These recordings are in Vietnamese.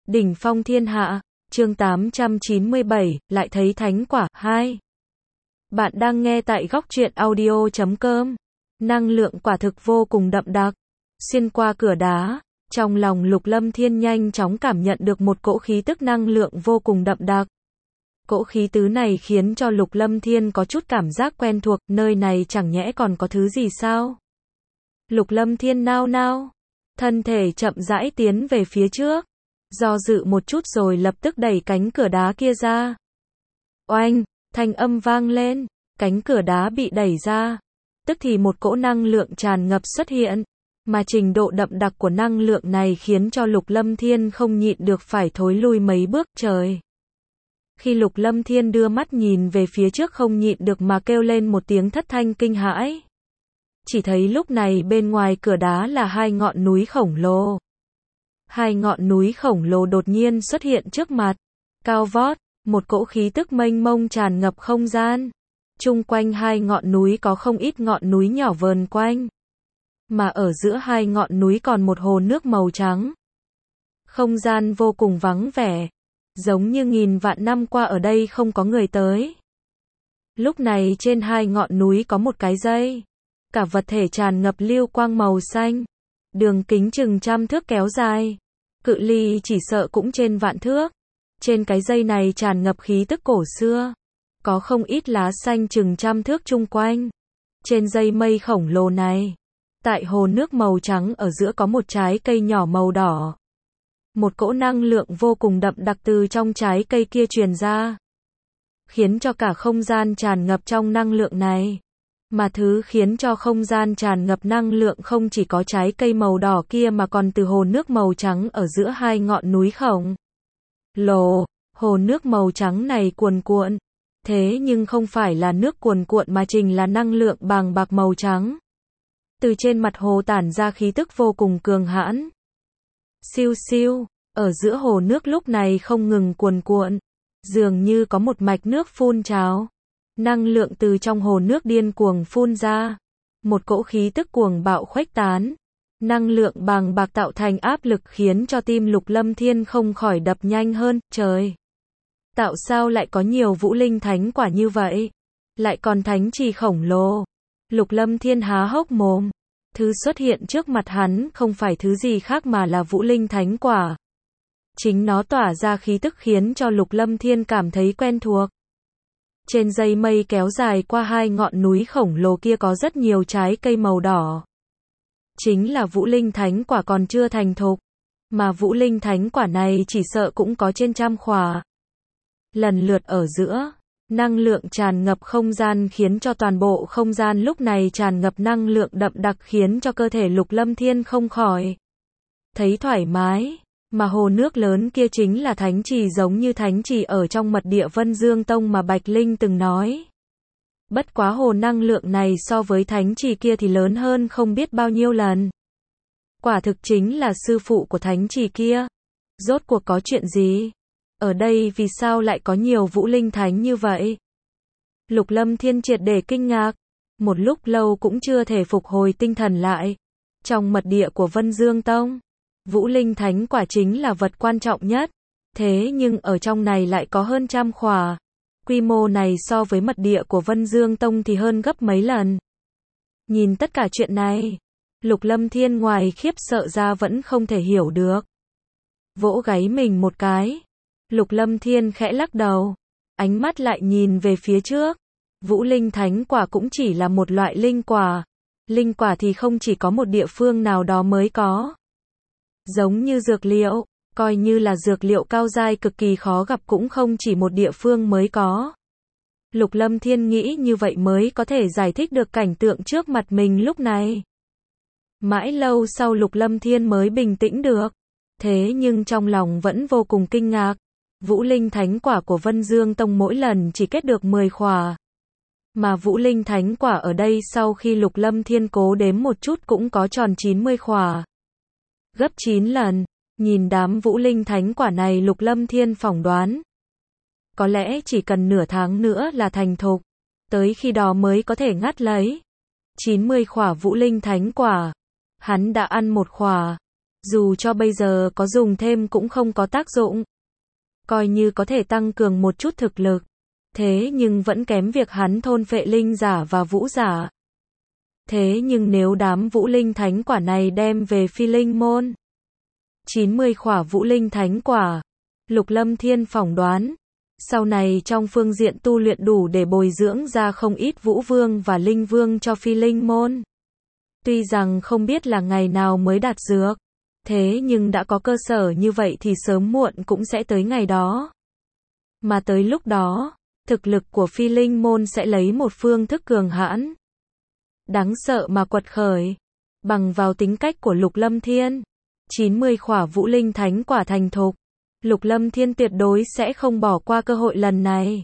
Đỉnh phong thiên hạ, chương 897, lại thấy thánh quả, 2. Bạn đang nghe tại góc truyện audio.com. Năng lượng quả thực vô cùng đậm đặc. Xuyên qua cửa đá, trong lòng Lục Lâm Thiên nhanh chóng cảm nhận được một cỗ khí tức năng lượng vô cùng đậm đặc. Cỗ khí tứ này khiến cho Lục Lâm Thiên có chút cảm giác quen thuộc, nơi này chẳng nhẽ còn có thứ gì sao? Lục Lâm Thiên nao nao, thân thể chậm rãi tiến về phía trước, do dự một chút rồi lập tức đẩy cánh cửa đá kia ra. Oanh, thanh âm vang lên, cánh cửa đá bị đẩy ra, tức thì một cỗ năng lượng tràn ngập xuất hiện, mà trình độ đậm đặc của năng lượng này khiến cho Lục Lâm Thiên không nhịn được phải thối lui mấy bước. Trời! Khi Lục Lâm Thiên đưa mắt nhìn về phía trước không nhịn được mà kêu lên một tiếng thất thanh kinh hãi. Chỉ thấy lúc này bên ngoài cửa đá là hai ngọn núi khổng lồ. Hai ngọn núi khổng lồ đột nhiên xuất hiện trước mặt, cao vót, một cỗ khí tức mênh mông tràn ngập không gian. Chung quanh hai ngọn núi có không ít ngọn núi nhỏ vờn quanh, mà ở giữa hai ngọn núi còn một hồ nước màu trắng. Không gian vô cùng vắng vẻ, giống như nghìn vạn năm qua ở đây không có người tới. Lúc này trên hai ngọn núi có một cái dây, cả vật thể tràn ngập lưu quang màu xanh, đường kính chừng trăm thước kéo dài, cự ly chỉ sợ cũng trên vạn thước. Trên cái dây này tràn ngập khí tức cổ xưa, có không ít lá xanh chừng trăm thước chung quanh. Trên dây mây khổng lồ này, tại hồ nước màu trắng ở giữa có một trái cây nhỏ màu đỏ. Một cỗ năng lượng vô cùng đậm đặc từ trong trái cây kia truyền ra, khiến cho cả không gian tràn ngập trong năng lượng này. Mà thứ khiến cho không gian tràn ngập năng lượng không chỉ có trái cây màu đỏ kia mà còn từ hồ nước màu trắng ở giữa hai ngọn núi khổng lồ. Hồ nước màu trắng này cuồn cuộn, thế nhưng không phải là nước cuồn cuộn mà chính là năng lượng bàng bạc màu trắng. Từ trên mặt hồ tản ra khí tức vô cùng cường hãn. Siêu siêu, ở giữa hồ nước lúc này không ngừng cuồn cuộn, dường như có một mạch nước phun trào. Năng lượng từ trong hồ nước điên cuồng phun ra, một cỗ khí tức cuồng bạo khuếch tán. Năng lượng bàng bạc tạo thành áp lực khiến cho tim Lục Lâm Thiên không khỏi đập nhanh hơn. Trời! Tạo sao lại có nhiều vũ linh thánh quả như vậy? Lại còn thánh trì khổng lồ. Lục Lâm Thiên há hốc mồm. Thứ xuất hiện trước mặt hắn không phải thứ gì khác mà là vũ linh thánh quả. Chính nó tỏa ra khí tức khiến cho Lục Lâm Thiên cảm thấy quen thuộc. Trên dây mây kéo dài qua hai ngọn núi khổng lồ kia có rất nhiều trái cây màu đỏ. Chính là vũ linh thánh quả còn chưa thành thục. Mà vũ linh thánh quả này chỉ sợ cũng có trên trăm khỏa. Lần lượt ở giữa, năng lượng tràn ngập không gian khiến cho toàn bộ không gian lúc này tràn ngập năng lượng đậm đặc khiến cho cơ thể Lục Lâm Thiên không khỏi thấy thoải mái. Mà hồ nước lớn kia chính là thánh trì giống như thánh trì ở trong mật địa Vân Dương Tông mà Bạch Linh từng nói. Bất quá hồ năng lượng này so với thánh trì kia thì lớn hơn không biết bao nhiêu lần. Quả thực chính là sư phụ của thánh trì kia. Rốt cuộc có chuyện gì? Ở đây vì sao lại có nhiều vũ linh thánh như vậy? Lục Lâm Thiên triệt để kinh ngạc, một lúc lâu cũng chưa thể phục hồi tinh thần lại. Trong mật địa của Vân Dương Tông, vũ linh thánh quả chính là vật quan trọng nhất, thế nhưng ở trong này lại có hơn trăm khỏa. Quy mô này so với mật địa của Vân Dương Tông thì hơn gấp mấy lần. Nhìn tất cả chuyện này, Lục Lâm Thiên ngoài khiếp sợ ra vẫn không thể hiểu được. Vỗ gáy mình một cái, Lục Lâm Thiên khẽ lắc đầu, ánh mắt lại nhìn về phía trước. Vũ linh thánh quả cũng chỉ là một loại linh quả. Linh quả thì không chỉ có một địa phương nào đó mới có. Giống như dược liệu, coi như là dược liệu cao giai cực kỳ khó gặp cũng không chỉ một địa phương mới có. Lục Lâm Thiên nghĩ như vậy mới có thể giải thích được cảnh tượng trước mặt mình lúc này. Mãi lâu sau Lục Lâm Thiên mới bình tĩnh được. Thế nhưng trong lòng vẫn vô cùng kinh ngạc. Vũ linh thánh quả của Vân Dương Tông mỗi lần chỉ kết được 10 khỏa. Mà vũ linh thánh quả ở đây sau khi Lục Lâm Thiên cố đếm một chút cũng có tròn 90 khỏa. Gấp 9 lần. Nhìn đám vũ linh thánh quả này Lục Lâm Thiên phỏng đoán. Có lẽ chỉ cần nửa tháng nữa là thành thục. Tới khi đó mới có thể ngắt lấy. 90 khỏa vũ linh thánh quả. Hắn đã ăn một khỏa. Dù cho bây giờ có dùng thêm cũng không có tác dụng. Coi như có thể tăng cường một chút thực lực. Thế nhưng vẫn kém việc hắn thôn phệ linh giả và vũ giả. Thế nhưng nếu đám vũ linh thánh quả này đem về Phi Linh môn, 90 khỏa vũ linh thánh quả, Lục Lâm Thiên phỏng đoán, sau này trong phương diện tu luyện đủ để bồi dưỡng ra không ít vũ vương và linh vương cho Phi Linh môn. Tuy rằng không biết là ngày nào mới đạt dược, thế nhưng đã có cơ sở như vậy thì sớm muộn cũng sẽ tới ngày đó. Mà tới lúc đó, thực lực của Phi Linh môn sẽ lấy một phương thức cường hãn, đáng sợ mà quật khởi. Bằng vào tính cách của Lục Lâm Thiên, 90 khỏa vũ linh thánh quả thành thục, Lục Lâm Thiên tuyệt đối sẽ không bỏ qua cơ hội lần này.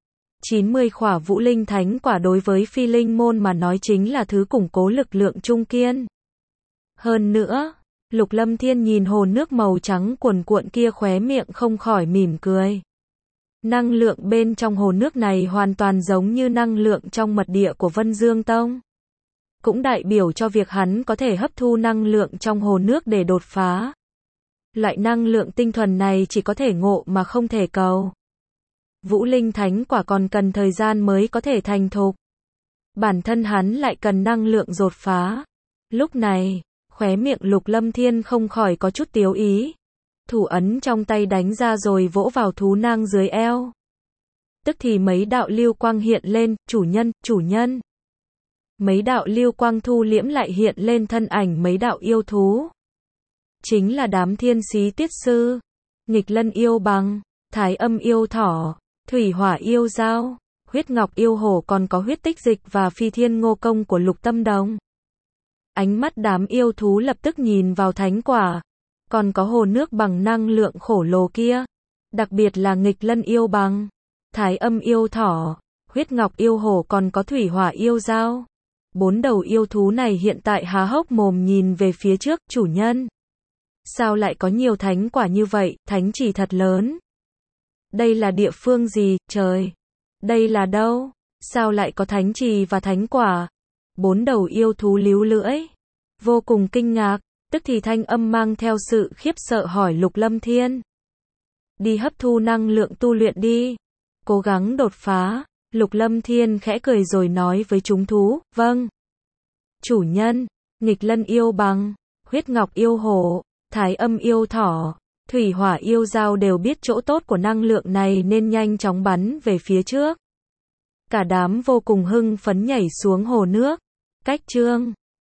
90 khỏa vũ linh thánh quả đối với Phi Linh môn mà nói chính là thứ củng cố lực lượng trung kiên. Hơn nữa, Lục Lâm Thiên nhìn hồ nước màu trắng cuồn cuộn kia khóe miệng không khỏi mỉm cười. Năng lượng bên trong hồ nước này hoàn toàn giống như năng lượng trong mật địa của Vân Dương Tông. Cũng đại biểu cho việc hắn có thể hấp thu năng lượng trong hồ nước để đột phá. Loại năng lượng tinh thuần này chỉ có thể ngộ mà không thể cầu. Vũ linh thánh quả còn cần thời gian mới có thể thành thục. Bản thân hắn lại cần năng lượng đột phá. Lúc này, khóe miệng Lục Lâm Thiên không khỏi có chút tiếu ý. Thủ ấn trong tay đánh ra rồi vỗ vào thú nang dưới eo. Tức thì mấy đạo lưu quang hiện lên, chủ nhân. Mấy đạo lưu quang thu liễm lại hiện lên thân ảnh mấy đạo yêu thú. Chính là đám thiên xí tiết sư, nghịch lân yêu bằng, thái âm yêu thỏ, thủy hỏa yêu dao, huyết ngọc yêu hổ, còn có huyết tích dịch và phi thiên ngô công của Lục Tâm Đồng. Ánh mắt đám yêu thú lập tức nhìn vào thánh quả, còn có hồ nước bằng năng lượng khổ lồ kia, đặc biệt là nghịch lân yêu bằng, thái âm yêu thỏ, huyết ngọc yêu hổ, còn có thủy hỏa yêu dao. 4 đầu yêu thú này hiện tại há hốc mồm nhìn về phía trước. Chủ nhân, sao lại có nhiều thánh quả như vậy, thánh trì thật lớn. Đây là địa phương gì, trời? Đây là đâu? Sao lại có thánh trì và thánh quả? 4 đầu yêu thú líu lưỡi, vô cùng kinh ngạc, tức thì thanh âm mang theo sự khiếp sợ hỏi Lục Lâm Thiên. Đi hấp thu năng lượng tu luyện đi, cố gắng đột phá. Lục Lâm Thiên khẽ cười rồi nói với chúng thú, vâng. Chủ nhân, nghịch lân yêu bằng, huyết ngọc yêu hổ, thái âm yêu thỏ, thủy hỏa yêu dao đều biết chỗ tốt của năng lượng này nên nhanh chóng bắn về phía trước. Cả đám vô cùng hưng phấn nhảy xuống hồ nước. Cách chương